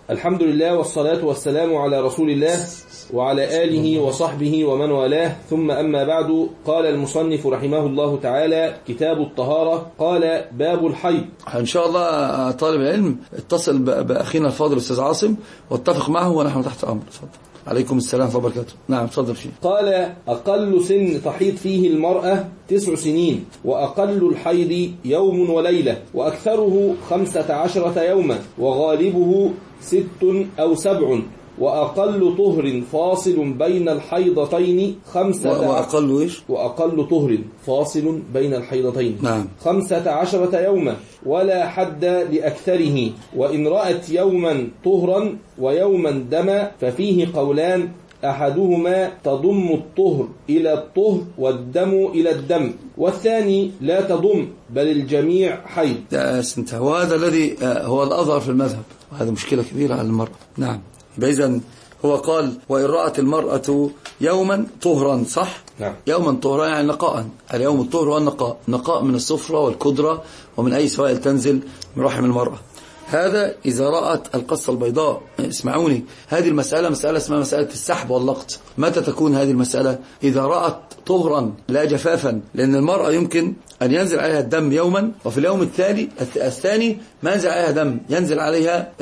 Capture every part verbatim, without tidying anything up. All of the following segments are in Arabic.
الحمد لله والصلاة والسلام على رسول الله وعلى آله وصحبه ومن والاه، ثم أما بعد. قال المصنف رحمه الله تعالى: كتاب الطهارة. قال: باب الحيض. إن شاء الله طالب العلم اتصل بأخينا الفاضل الأستاذ عاصم واتفق معه ونحن تحت أمر. تفضل. عليكم السلام ورحمة الله وبركاته. نعم تفضل. فيه قال: أقل سن تحيض فيه المرأة تسع سنين، وأقل الحيض يوم وليلة، وأكثره خمسة عشرة يوما، وغالبه ست أو سبع، وأقل طهر فاصل بين الحيضتين خمسة وأقل إيش؟ وأقل طهر فاصل بين الحيضتين نعم. خمسة عشرة يوما، ولا حد لأكثره. وإن رأت يوما طهرا ويوما دما ففيه قولان: أحدهما تضم الطهر إلى الطهر والدم إلى الدم، والثاني لا تضم بل الجميع حيض. وهذا الذي هو الأظهر في المذهب، وهذا مشكلة كبيرة على المرأة. نعم. إذن هو قال: وإن رأت المرأة يوما طهرا، صح؟ نعم. يوما طهرا يعني نقاء، اليوم الطهر والنقاء، نقاء من الصفرة والكدرة ومن أي سوائل تنزل من رحم المرأة. هذا إذا رأت القصة البيضاء. اسمعوني، هذه المسألة مسألة اسمها مسألة السحب واللقط. متى تكون هذه المسألة؟ إذا رأت طهرا لا جفافا، لأن المرأة يمكن أن ينزل عليها الدم يوما، وفي اليوم التالي الثاني ما ينزل عليها دم، ينزل عليها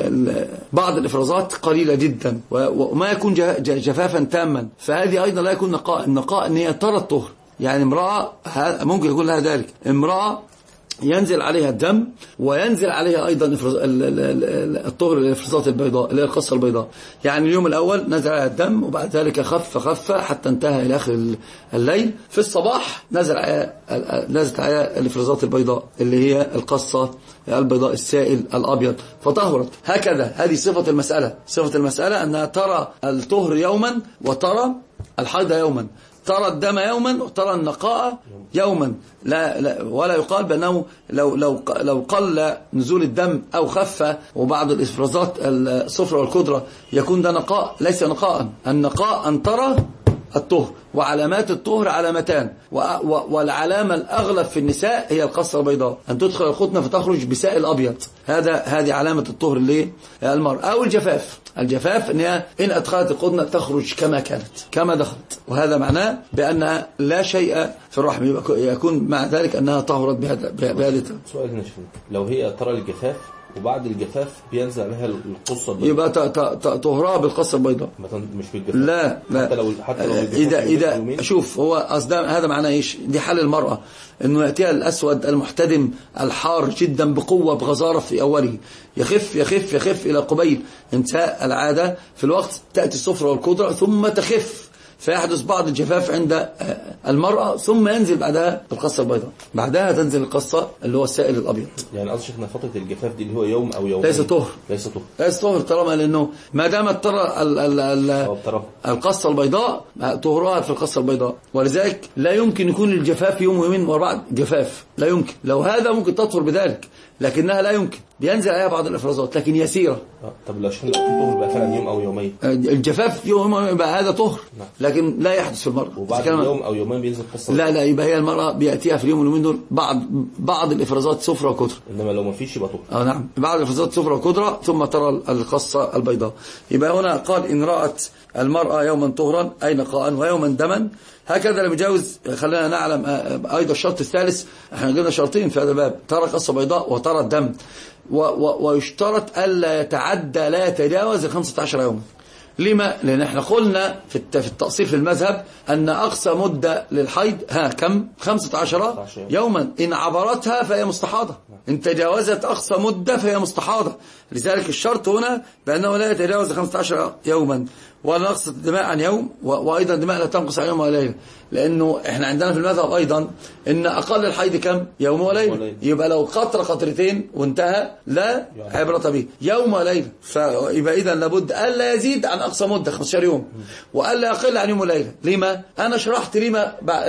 بعض الإفرازات قليلة جدا، وما يكون جفافا تاما، فهذه أيضا لا يكون نقاء. النقاء أن هي ترى الطهر، يعني امرأة ممكن يكون لها ذلك، امرأة ينزل عليها الدم وينزل عليها أيضا الطهر الإفرازات البيضاء اللي هي القصة البيضاء. يعني اليوم الأول نزل عليها الدم، وبعد ذلك خف خف حتى انتهى إلى آخر الليل. في الصباح نزل عليها نزلت عليها الإفرازات البيضاء اللي هي القصة البيضاء السائل الأبيض فطهرت. هكذا هذه صفة المسألة. صفة المسألة أنها ترى الطهر يوما وترى الحيض يوما، ترى الدم يوما وترى النقاء يوما. لا, لا ولا يقال بأنه لو, لو, لو قل نزول الدم أو خف وبعض الإفرازات الصفرة والكدرة يكون ده نقاء. ليس نقاء. النقاء أن ترى الطهر، وعلامات الطهر علامتان، والعلامة الأغلب في النساء هي القصة البيضاء، أن تدخل الخطنة فتخرج بسائل أبيض. هذا هذه علامة الطهر اللي المرأة. أو الجفاف. الجفاف إنها إن أدخلت الخطنة تخرج كما كانت كما دخلت، وهذا معناه بأنها لا شيء في الرحم، يكون مع ذلك أنها طهرت بهذا. سؤال نشوف، لو هي ترى الجفاف وبعد الجفاف بينزل عليها القصة البيضاء، يبقى طهرها بالقصة البيضاء مش بالجفاف. لا لا حتى لو حتى لو إذا إذا شوف، هو أصدام هذا معناه إيش؟ دي حال المرأة، إنه يأتيها الأسود المحتدم الحار جدا بقوة بغزارة في أوله، يخف يخف يخف إلى قبيل انتهاء العادة، في الوقت تأتي الصفرة والكدرة ثم تخف، فيحدث بعض الجفاف عند المرأة، ثم ينزل بعدها القصة البيضاء، بعدها تنزل القصة اللي هو السائل الأبيض. يعني قصدي شيخنا فترة الجفاف دي اللي هو يوم أو يومين ليس طهر. ليس طهر ليس طهر طالما لأنه ما دامت ترى ال ال ال القصة البيضاء طهرها في القصة البيضاء، ولذلك لا يمكن يكون الجفاف يوم ويومين ورا بعض جفاف، لا يمكن. لو هذا ممكن تطهر بذلك، لكنها لا يمكن، بينزل عليها بعض الإفرازات لكن يسيرة. طب لو شفنا الطهر بقى فعلا يوم أو يومين، الجفاف يوم يبقى هذا طهر، لكن لا يحدث في المرأة. وبعد يوم أو يومين بينزل قصة. لا لا يبقى هي المرأة بيأتيها في اليوم واليومين دول بعض بعض الإفرازات صفرة وكدرة. إنما لو ما فيش يبقى طهر. اه نعم، بعض الإفرازات صفرة وكدرة ثم ترى القصة البيضاء. يبقى هنا قال: إن رأت المرأة يوما طهرا أي نقاء ويوما دما. هكذا لم يجاوز. خلينا نعلم أيضا الشرط الثالث، احنا قلنا شرطين في هذا الباب: ترى قصة بيضاء وترى الدم، و و ويشترط ألا يتعدى لا يتجاوز خمسة عشر يوما. لما؟ لأن احنا قلنا في في التأصيل في المذهب أن أقصى مدة للحيض ها كم؟ خمسة عشر يوما. إن عبرتها فهي مستحاضة، إن تجاوزت أقصى مدة فهي مستحاضة. لذلك الشرط هنا بأنه لا يتجاوز خمسة عشر يوما، ولا نقص الدماء عن يوم، وأيضا دماء لا تنقص عن يوم وليلة، لأنه احنا عندنا في المذهب أيضا إن أقل الحيض كم؟ يوم وليلة. يبقى لو قطرة قطرتين وانتهى لا عبرة به، يوم وليلة. فيبقى إذا لابد ألا يزيد عن أقصى مدة خمسة عشر يوم، وألا يقل عن يوم وليلة. لما؟ أنا شرحت لما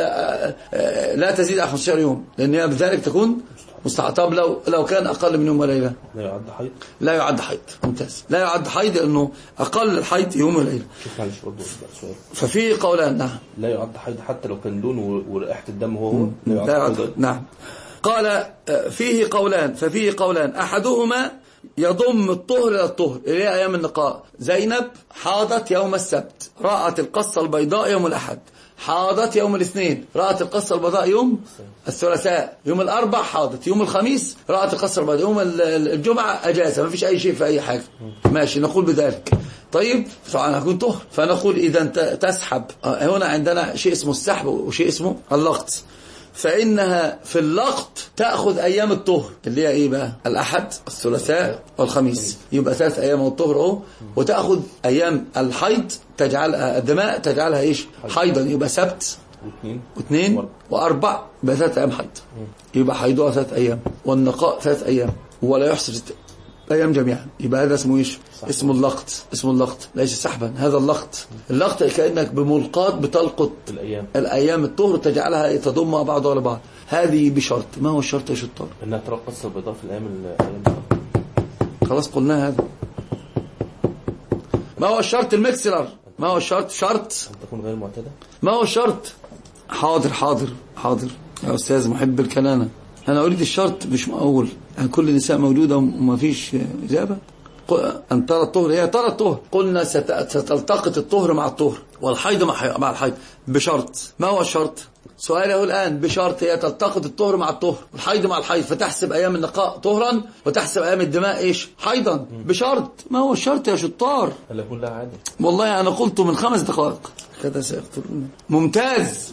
لا تزيد عن خمسة عشر يوم، لأن بذلك تكون مستحاضة. طب لو لو كان أقل من يوم وليلة لا يعد حيض. لا يعد حيض. ممتاز. لا يعد حيض لأنه أقل الحيض يوم وليلة. ففي قولان. نعم. لا يعد حيض حتى لو كان لون ورائحة الدم هو لا يعد. نعم. قال فيه قولان، ففيه قولان أحدهما يضم الطهر إلى الطهر اللي هي أيام النقاء. زينب حاضت يوم السبت، رأت القصة البيضاء يوم الأحد. حاضت يوم الاثنين، رأت القصة البيضاء يوم الثلاثاء. يوم الأربع حاضت. يوم الخميس رأت القصة البيضاء. يوم الجمعة أجازة، ما فيش أي شيء في أي حاجة. ماشي، نقول بذلك. طيب طبعا هكون طهر. فنقول إذا تسحب، هنا عندنا شيء اسمه السحب وشيء اسمه اللقط. فإنها في اللقط تأخذ أيام الطهر اللي هي إيه بقى؟ الأحد الثلاثاء والخميس، يبقى ثلاث أيام الطهر أهو. وتأخذ أيام الحيض تجعلها الدماء تجعلها إيش؟ حيضا، يبقى سبت واثنين وأربع، يبقى ثلاث أيام حيض. يبقى حيضها ثلاث أيام والنقاء ثلاث أيام ولا يحصل أيام جميعا. يبقى هذا اسمه إيش؟ اسمه اللقط. اسمه اللقط ليس سحبا، هذا اللقط. اللقط كأنك بملقاط بتلقط الأيام, الأيام الطهر تجعلها تضم بعضها على بعض. هذه بشرط. ما هو الشرط يا شطار؟ انها ترى قصة البيضاء في الأيام الأيام خلاص قلنا هذا. ما هو الشرط المكسلر؟ ما هو الشرط؟ شرط أن تكون غير معتادة. ما هو الشرط؟ حاضر حاضر حاضر يا أستاذ محب الكنانة، أنا أريد الشرط مش مقول. يعني كل النساء موجودة وما فيش إجابة. أن ترى الطهر، هي ترى الطهر. قلنا ستلتقط الطهر مع الطهر والحيض مع الحيض بشرط. ما هو الشرط؟ سؤاله الآن بشرط هي تلتقط الطهر مع الطهر والحيض مع الحيض، فتحسب أيام النقاء طهرا وتحسب أيام الدماء إيش؟ حيضا. بشرط. ما هو الشرط يا شطار؟ هل يكون لها عادة؟ والله أنا قلت من خمس دقائق كذا سيقتلون. ممتاز.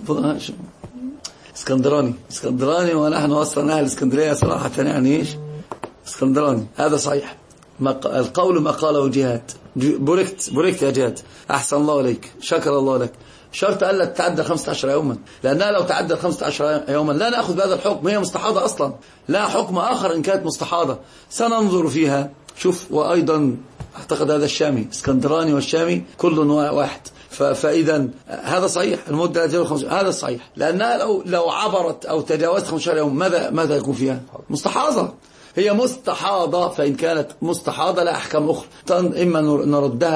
اسكندراني اسكندراني ونحن أصلا أهل اسكندرية صراحة، يعني إيش اسكندراني. هذا صحيح. القول ما قاله جهاد. بوركت بوركت يا جهاد، أحسن الله عليك، شكر الله لك. شرط ألا تتعدى خمسة عشر يوما، لأنها لو تعدى خمسة عشر يوما لا نأخذ بهذا الحكم. هي مستحاضة أصلا، لا حكم آخر إن كانت مستحاضة. سننظر فيها. شوف، وأيضا أعتقد هذا الشامي، اسكندراني والشامي كل واحد. فإذا هذا صحيح، المدة هذا صحيح، لأنها لو لو عبرت أو تجاوزت خمسة عشر يوم ماذا ماذا يكون فيها؟ مستحاضة. هي مستحاضة، فإن كانت مستحاضة لا أحكام أخرى، إما نردها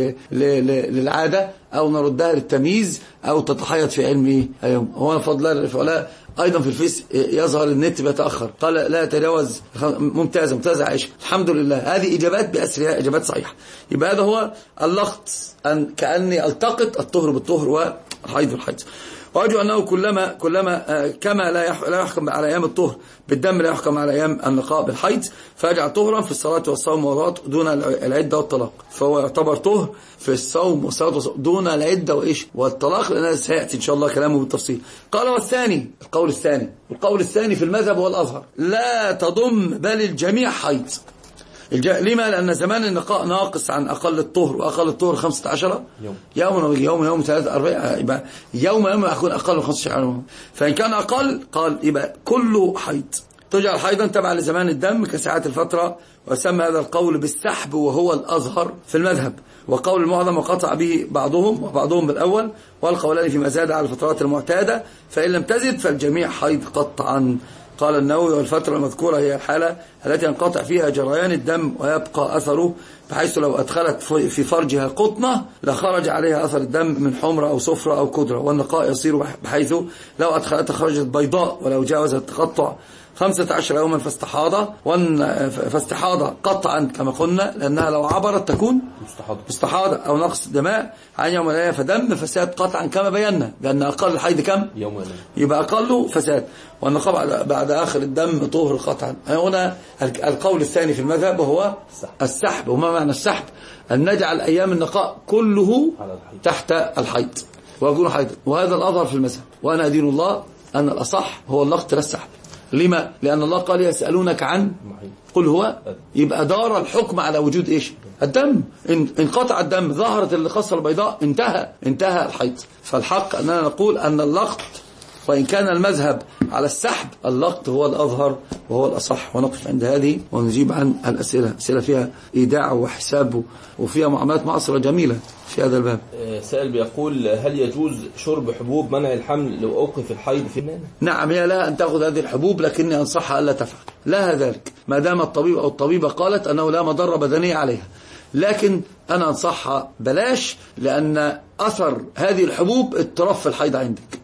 للعادة أو نردها للتمييز أو تتحيط في علم إيه. هو فضل الله أيضا في الفيس يظهر النت بيتأخر، قال لا يتجاوز. ممتازة ممتازة عائشة، الحمد لله. هذه إجابات بأسرها، إجابات صحيحة. يبقى هذا هو اللقط، أن كأني ألتقط الطهر بالطهر والحيض بالحيض. وأرجو أنه كلما كلما كما لا لا يحكم على أيام الطهر بالدم لا يحكم على أيام النقاء بالحيض، فيجعل طهرا في الصلاة والصوم والرات دون العدة والطلاق. فهو يعتبر طهر في الصوم والصلاة دون العدة وإيش والطلاق، لأنه سيأتي إن شاء الله كلامه بالتفصيل. قال والثاني، القول الثاني القول الثاني في المذهب هو الأظهر، لا تضم بل الجميع حيض. لما؟ لأن زمان النقاء ناقص عن أقل الطهر، وأقل الطهر خمسة عشر يوم يوم يوم يوم ثلاثة أربعة، يبقى يوم يوم يكون أقل من خمسة عشر يوم. فإن كان أقل قال يبقى كله حيض. تجعل حيضا تبع لزمان الدم كساعات الفترة. وسمى هذا القول بالسحب وهو الأظهر في المذهب، وقول المعظم وقطع به بعضهم وبعضهم بالأول، والقولان فيما زاد على الفترات المعتادة، فإن لم تزد فالجميع حيض قطعا. قال النووي والفترة المذكورة هي الحالة التي ينقطع فيها جريان الدم ويبقى أثره، بحيث لو أدخلت في فرجها قطنة لخرج عليها أثر الدم من حمرة أو صفرة أو كدرة. والنقاء يصير بحيث لو أدخلت خرجت بيضاء، ولو جاوزت التقطع خمسة عشر يوما فاستحاضة فاستحاضة قطعا كما قلنا، لأنها لو عبرت تكون مستحاضة أو نقص دماء عن يوم لا فدم فساد قطعا كما بينا، لأن أقل الحيض كم؟ يوم يبقى أقله فساد. والنقاء بعد آخر الدم طهر قطعا. هنا القول الثاني في المذهب وهو السحب. وما معنى السحب؟ أن نجعل أيام النقاء كله تحت الحيض ويكون حيضا، وهذا الأظهر في المذهب. وأنا أدين الله أن الأصح هو اللقط لا السحب. لما؟ لأن الله قال يسألونك عن قل هو، يبقى دار الحكم على وجود إيش؟ الدم. إن انقطع الدم ظهرت القصة البيضاء انتهى انتهى الحيض. فالحق أننا نقول أن اللقط، وإن كان المذهب على السحب، اللقط هو الأظهر وهو الأصح. ونقف عند هذه ونجيب عن الأسئلة. أسئلة فيها إيداع وحساب وفيها معاملات معاصرة جميلة في هذا الباب. سائل بيقول هل يجوز شرب حبوب منع الحمل لو أوقف الحيض في المانع؟ نعم، هي لها أن تأخذ هذه الحبوب، لكني أنصحها ألا تفعل لها ذلك ما دام الطبيب أو الطبيبة قالت أنه لا مضرة بدنية عليها. لكن أنا أنصحها بلاش، لأن أثر هذه الحبوب اضطراب في الحيض عندك،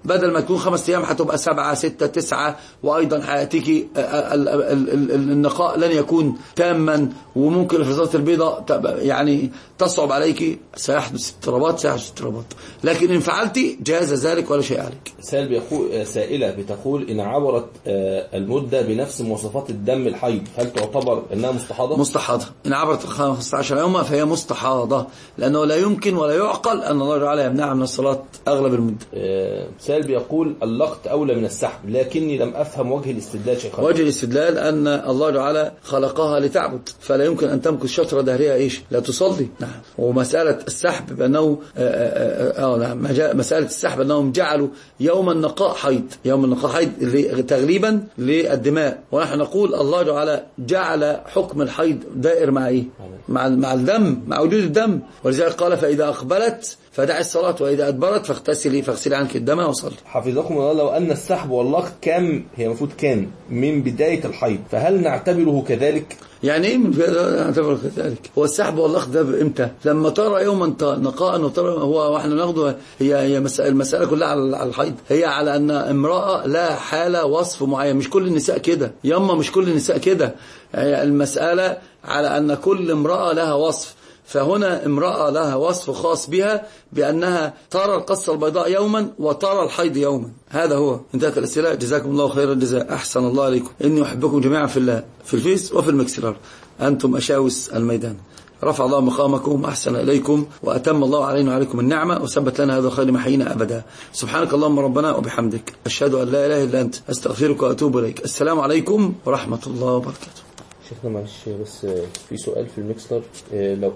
بدل ما تكون خمس أيام هتبقى سبعة ستة تسعة، وأيضا هيأتيك النقاء لن يكون تاما، وممكن الفصلات البيضاء يعني تصعب عليك، سيحدث اضطرابات سيحدث اضطرابات، لكن إن فعلت جاز ذلك ولا شيء عليك. سائل بيقول سائلة بتقول إن عبرت المدة بنفس مواصفات الدم الحيض هل تعتبر أنها مستحاضة؟ مستحاضة. إن عبرت خمسة عشر يوما فهي مستحاضة، لأنه لا يمكن ولا يعقل أن الله تعالى يمنعها من الصلاة أغلب المدة. سائل بيقول اللقط أولى من السحب، لكني لم أفهم وجه الاستدلال شيخنا. وجه الاستدلال أن الله تعالى خلقها لتعبد، فلا يمكن أن تمكث شطرة دهرية إيش لا تصلي. نعم. ومسألة السحب بأنه آه نعم مسألة السحب أنهم جعلوا يوم النقاء حيض، يوم النقاء حيض تغليبا للدماء، ونحن نقول الله تعالى جعل حكم الحيض دائر مع إيه؟ مع مع الدم، مع وجود الدم، ولذلك قال فإذا أقبلت فدع الصلاة وإذا أدبرت فاغتسلي فاغسلي عنك الدم وصلي. حفظكم الله، لو أن السحب واللقط كان هي المفروض كان من بداية الحيض فهل نعتبره كذلك؟ يعني ايه من بداية نعتبره كذلك؟ هو السحب واللقط ده امتى؟ لما ترى يوما نقاء وترى هو، واحنا ناخده هي هي المسألة كلها على الحيض، هي على أن امرأة لا حالة وصف معين، مش كل النساء كده يما، مش كل النساء كده، المسألة على أن كل امرأة لها وصف. فهنا امرأة لها وصف خاص بها بأنها ترى القصة البيضاء يوما وترى الحيض يوما. هذا هو. انتهت الأسئلة. جزاكم الله خير الجزاء، أحسن الله عليكم. إني أحبكم جميعا في الله، في الفيس وفي المكسرار، أنتم أشاوس الميدان. رفع الله مقامكم وأحسن إليكم وأتم الله علينا وعليكم النعمة وثبت لنا هذا الخير محيينا أبدا. سبحانك اللهم ربنا وبحمدك، أشهد أن لا إله إلا أنت، أستغفرك وأتوب إليك. السلام عليكم ورحمة الله وبركاته. شيخنا معلش بس في سؤال في المكسر، لو